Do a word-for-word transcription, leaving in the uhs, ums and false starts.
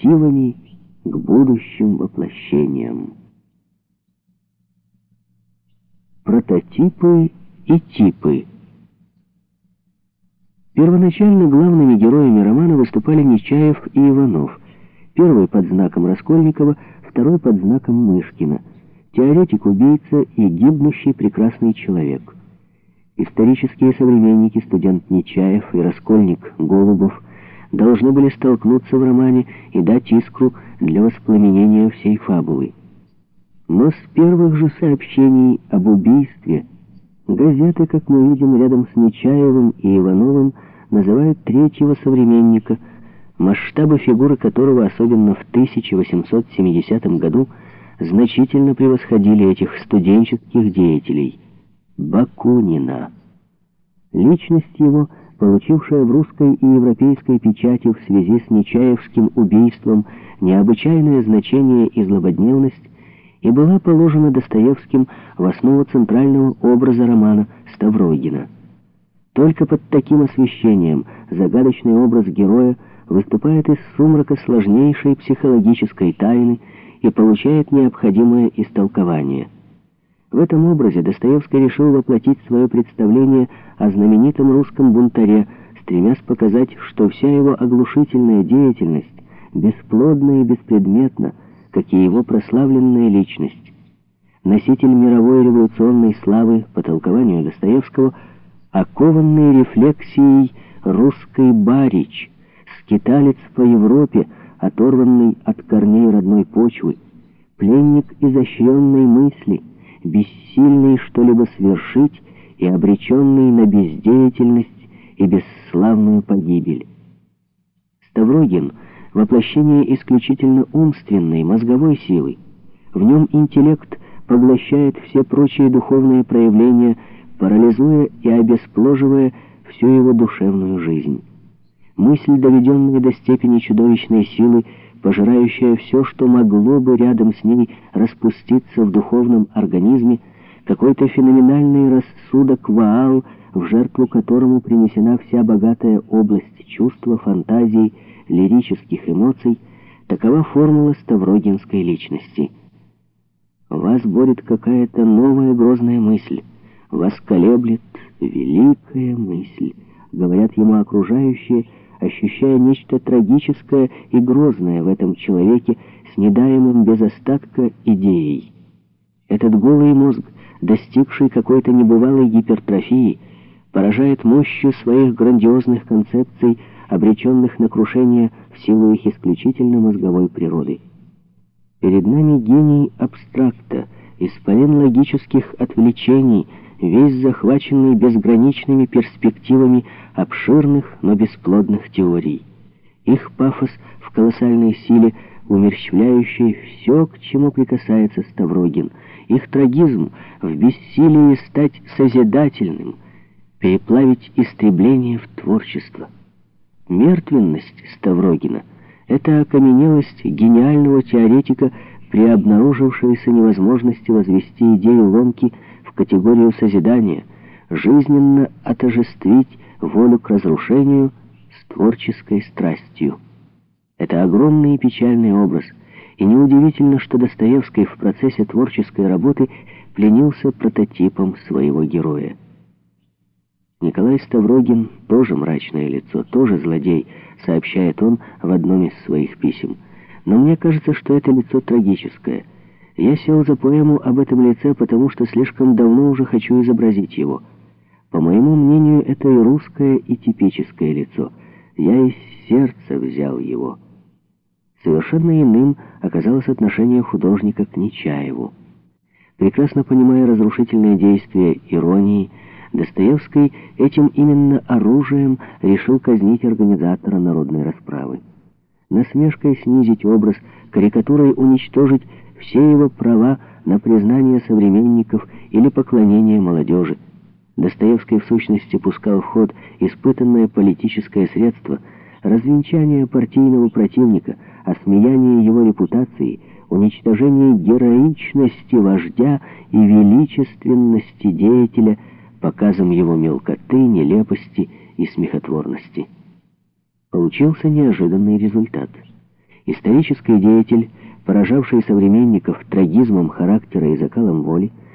перспективами к будущим воплощениям. Прототипы и типы. Первоначально главными героями романа выступали Нечаев и Иванов. Первый под знаком Раскольникова, второй под знаком Мышкина. Теоретик-убийца и гибнущий прекрасный человек. Исторические современники, студент Нечаев и раскольник Голубов, должны были столкнуться в романе и дать искру для воспламенения всей фабулы. Но с первых же сообщений об убийстве газеты, как мы видим, рядом с Нечаевым и Ивановым называют третьего современника, масштабы фигуры которого, особенно в тысяча восемьсот семидесятом году, значительно превосходили этих студенческих деятелей. Бакунина. Личность его, получившая в русской и европейской печати в связи с Нечаевским убийством необычайное значение и злободневность, и была положена Достоевским в основу центрального образа романа Ставрогина. Только под таким освещением загадочный образ героя выступает из сумрака сложнейшей психологической тайны и получает необходимое истолкование. В этом образе Достоевский решил воплотить свое представление о знаменитом русском бунтаре, стремясь показать, что вся его оглушительная деятельность бесплодна и беспредметна, как и его прославленная личность. Носитель мировой революционной славы, по толкованию Достоевского, окованный рефлексией русской барич, скиталец по Европе, оторванный от корней родной почвы, пленник изощренной мысли, бессильный что-либо свершить и обреченный на бездеятельность и бесславную погибель. Ставрогин — воплощение исключительно умственной, мозговой силы. В нем интеллект поглощает все прочие духовные проявления, парализуя и обескложивая всю его душевную жизнь. Мысль, доведенная до степени чудовищной силы, пожирающая все, что могло бы рядом с ней распуститься в духовном организме, какой-то феноменальный рассудок Ваал, в жертву которому принесена вся богатая область чувства, фантазий, лирических эмоций, такова формула ставрогинской личности. Вас борет какая-то новая грозная мысль, вас колеблет великая мысль, говорят ему окружающие, ощущая нечто трагическое и грозное в этом человеке, снедаемым без остатка идеей. Этот голый мозг, достигший какой-то небывалой гипертрофии, поражает мощью своих грандиозных концепций, обреченных на крушение в силу их исключительно мозговой природы. Перед нами гений абстракта, исполин логических отвлечений, весь захваченный безграничными перспективами обширных, но бесплодных теорий. Их пафос в колоссальной силе, умерщвляющей все, к чему прикасается Ставрогин, их трагизм в бессилии стать созидательным, переплавить истребление в творчество. Мертвенность Ставрогина — это окаменелость гениального теоретика при обнаружившейся невозможности возвести идею ломки в категорию созидания, жизненно отожествить волю к разрушению с творческой страстью. Это огромный и печальный образ, и неудивительно, что Достоевский в процессе творческой работы пленился прототипом своего героя. Николай Ставрогин тоже мрачное лицо, тоже злодей, сообщает он в одном из своих писем. Но мне кажется, что это лицо трагическое. Я сел за поэму об этом лице, потому что слишком давно уже хочу изобразить его. По моему мнению, это и русское, и типическое лицо. Я из сердца взял его. Совершенно иным оказалось отношение художника к Нечаеву. Прекрасно понимая разрушительные действия иронии, Достоевский этим именно оружием решил казнить организатора народной расправы. Насмешкой снизить образ, карикатурой уничтожить все его права на признание современников или поклонение молодежи. Достоевский в сущности пускал в ход испытанное политическое средство развенчания партийного противника, осмеяние его репутации, уничтожение героичности вождя и величественности деятеля, показом его мелкоты, нелепости и смехотворности. Получился неожиданный результат. Исторический деятель, поражавший современников трагизмом характера и закалом воли,